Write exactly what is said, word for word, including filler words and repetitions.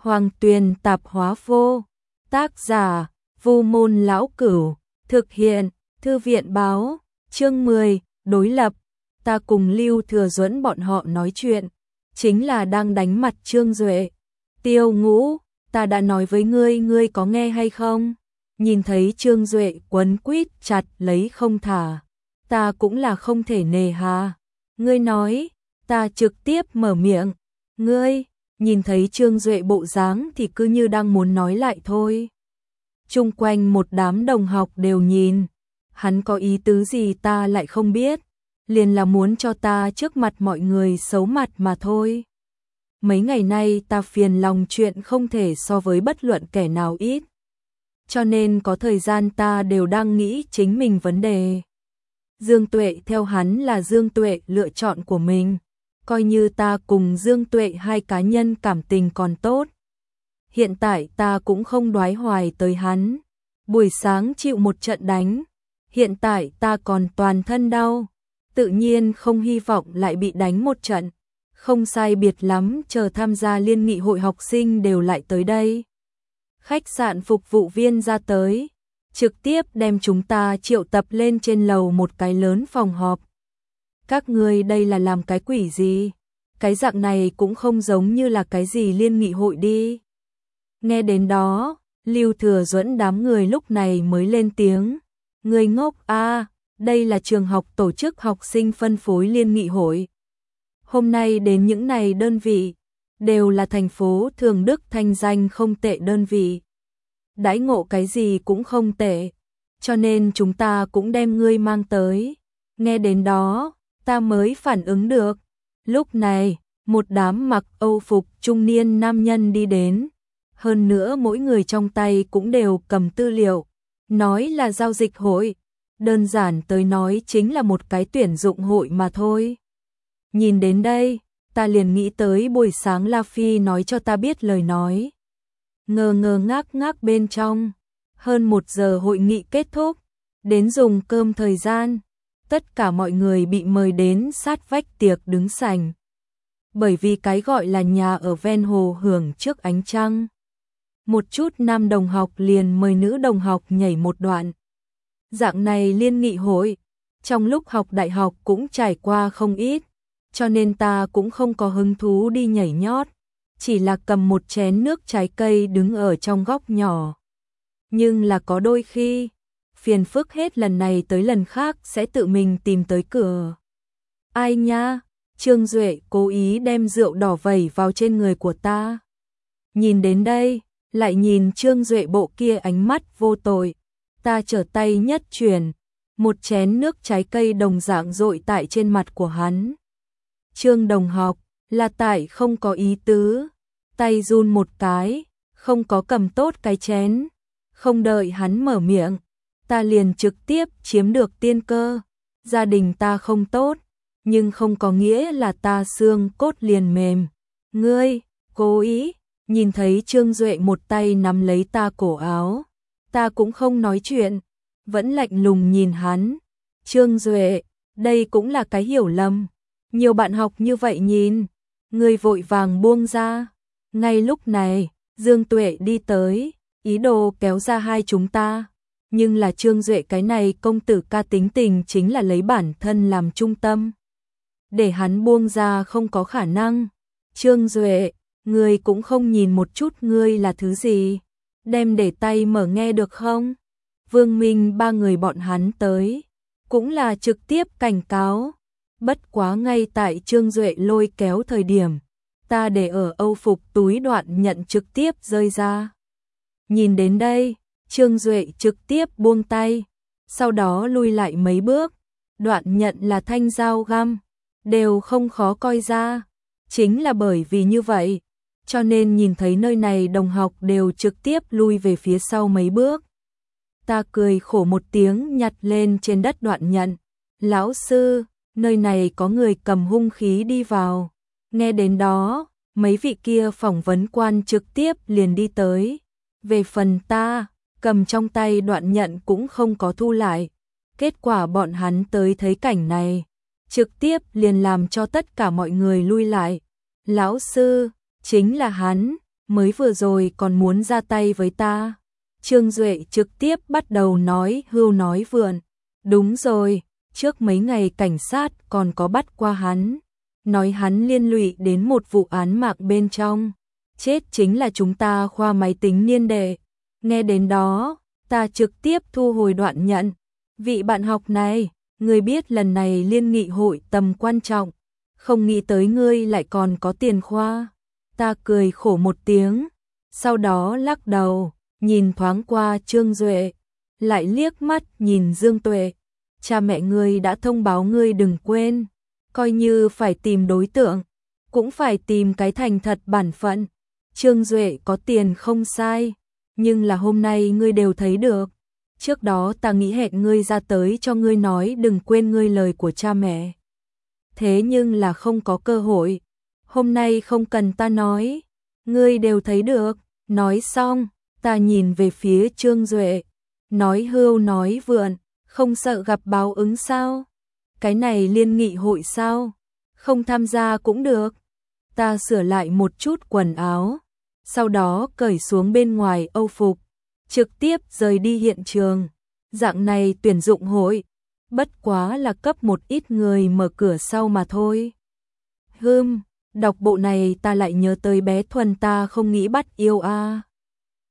Hoàng Tuyền tạp hóa vô. Tác giả, Vu Môn Lão Cửu. Thực hiện, Thư viện báo. Chương mười, đối lập. Ta cùng Lưu Thừa Duẫn bọn họ nói chuyện, chính là đang đánh mặt Trương Duệ. Tiêu Ngũ, ta đã nói với ngươi, ngươi có nghe hay không? Nhìn thấy Trương Duệ quấn quýt chặt lấy không thả, ta cũng là không thể nề hà. Ngươi nói, ta trực tiếp mở miệng. Ngươi, nhìn thấy Trương Duệ bộ dáng thì cứ như đang muốn nói lại thôi. Chung quanh một đám đồng học đều nhìn, hắn có ý tứ gì ta lại không biết, liền là muốn cho ta trước mặt mọi người xấu mặt mà thôi. Mấy ngày nay ta phiền lòng chuyện không thể so với bất luận kẻ nào ít, cho nên có thời gian ta đều đang nghĩ chính mình vấn đề. Dương Tuệ theo hắn là Dương Tuệ lựa chọn của mình, coi như ta cùng Dương Tuệ hai cá nhân cảm tình còn tốt. Hiện tại ta cũng không đoái hoài tới hắn, buổi sáng chịu một trận đánh, hiện tại ta còn toàn thân đau, tự nhiên không hy vọng lại bị đánh một trận. Không sai biệt lắm, chờ tham gia liên nghị hội học sinh đều lại tới đây. Khách sạn phục vụ viên ra tới, trực tiếp đem chúng ta triệu tập lên trên lầu một cái lớn phòng họp. Các ngươi đây là làm cái quỷ gì? Cái dạng này cũng không giống như là cái gì liên nghị hội đi. Nghe đến đó, Lưu Thừa Duẫn đám người lúc này mới lên tiếng. Người ngốc a, đây là trường học tổ chức học sinh phân phối liên nghị hội. Hôm nay đến những này đơn vị, đều là thành phố Thường Đức thanh danh không tệ đơn vị. Đãi ngộ cái gì cũng không tệ, cho nên chúng ta cũng đem ngươi mang tới. Nghe đến đó, ta mới phản ứng được. Lúc này, một đám mặc Âu phục trung niên nam nhân đi đến. Hơn nữa mỗi người trong tay cũng đều cầm tư liệu, nói là giao dịch hội. Đơn giản tới nói chính là một cái tuyển dụng hội mà thôi. Nhìn đến đây, ta liền nghĩ tới buổi sáng La Phi nói cho ta biết lời nói. Ngơ ngơ ngác ngác bên trong, hơn một giờ hội nghị kết thúc, đến dùng cơm thời gian, tất cả mọi người bị mời đến sát vách tiệc đứng sảnh. Bởi vì cái gọi là nhà ở ven hồ hưởng trước ánh trăng. Một chút nam đồng học liền mời nữ đồng học nhảy một đoạn. Dạng này liên nghị hội, trong lúc học đại học cũng trải qua không ít, cho nên ta cũng không có hứng thú đi nhảy nhót, chỉ là cầm một chén nước trái cây đứng ở trong góc nhỏ. Nhưng là có đôi khi, phiền phức hết lần này tới lần khác sẽ tự mình tìm tới cửa. Ai nha, Trương Duệ cố ý đem rượu đỏ vẩy vào trên người của ta. Nhìn đến đây, lại nhìn Trương Duệ bộ kia ánh mắt vô tội, ta trở tay nhất chuyển, một chén nước trái cây đồng dạng dội tại trên mặt của hắn. Trương đồng học, là tại không có ý tứ, tay run một cái, không có cầm tốt cái chén, không đợi hắn mở miệng, ta liền trực tiếp chiếm được tiên cơ. Gia đình ta không tốt, nhưng không có nghĩa là ta xương cốt liền mềm. Ngươi, cố ý, nhìn thấy Trương Duệ một tay nắm lấy ta cổ áo, ta cũng không nói chuyện, vẫn lạnh lùng nhìn hắn. Trương Duệ, đây cũng là cái hiểu lầm. Nhiều bạn học như vậy nhìn, người vội vàng buông ra. Ngay lúc này, Dương Tuệ đi tới, ý đồ kéo ra hai chúng ta. Nhưng là Trương Duệ cái này công tử ca tính tình chính là lấy bản thân làm trung tâm. Để hắn buông ra không có khả năng. Trương Duệ, ngươi cũng không nhìn một chút ngươi là thứ gì. Đem để tay mở nghe được không? Vương Minh ba người bọn hắn tới, cũng là trực tiếp cảnh cáo. Bất quá ngay tại Trương Duệ lôi kéo thời điểm, ta để ở Âu phục túi đoạn nhận trực tiếp rơi ra. Nhìn đến đây, Trương Duệ trực tiếp buông tay, sau đó lui lại mấy bước. Đoạn nhận là thanh dao găm, đều không khó coi ra. Chính là bởi vì như vậy, cho nên nhìn thấy nơi này đồng học đều trực tiếp lui về phía sau mấy bước. Ta cười khổ một tiếng nhặt lên trên đất đoạn nhận. Lão sư, nơi này có người cầm hung khí đi vào. Nghe đến đó, mấy vị kia phỏng vấn quan trực tiếp liền đi tới. Về phần ta, cầm trong tay đoạn nhận cũng không có thu lại. Kết quả bọn hắn tới thấy cảnh này, trực tiếp liền làm cho tất cả mọi người lui lại. Lão sư, chính là hắn, mới vừa rồi còn muốn ra tay với ta. Trương Duệ trực tiếp bắt đầu nói hưu nói vượn. Đúng rồi, trước mấy ngày cảnh sát còn có bắt qua hắn, nói hắn liên lụy đến một vụ án mạng bên trong. Chết chính là chúng ta khoa máy tính niên đệ. Nghe đến đó, ta trực tiếp thu hồi đoạn nhận. Vị bạn học này, ngươi biết lần này liên nghị hội tầm quan trọng, không nghĩ tới ngươi lại còn có tiền khoa. Ta cười khổ một tiếng, sau đó lắc đầu, nhìn thoáng qua Trương Duệ, lại liếc mắt nhìn Dương Tuệ. Cha mẹ ngươi đã thông báo ngươi đừng quên, coi như phải tìm đối tượng, cũng phải tìm cái thành thật bản phận. Trương Duệ có tiền không sai, nhưng là hôm nay ngươi đều thấy được. Trước đó ta nghĩ hẹn ngươi ra tới cho ngươi nói đừng quên ngươi lời của cha mẹ. Thế nhưng là không có cơ hội. Hôm nay không cần ta nói, ngươi đều thấy được. Nói xong, ta nhìn về phía Trương Duệ, nói hưu nói vượn, không sợ gặp báo ứng sao? Cái này liên nghị hội sao? Không tham gia cũng được. Ta sửa lại một chút quần áo, sau đó cởi xuống bên ngoài âu phục, trực tiếp rời đi hiện trường. Dạng này tuyển dụng hội, bất quá là cấp một ít người mở cửa sau mà thôi. Hừm, đọc bộ này ta lại nhớ tới bé Thuần ta không nghĩ bắt yêu a. À.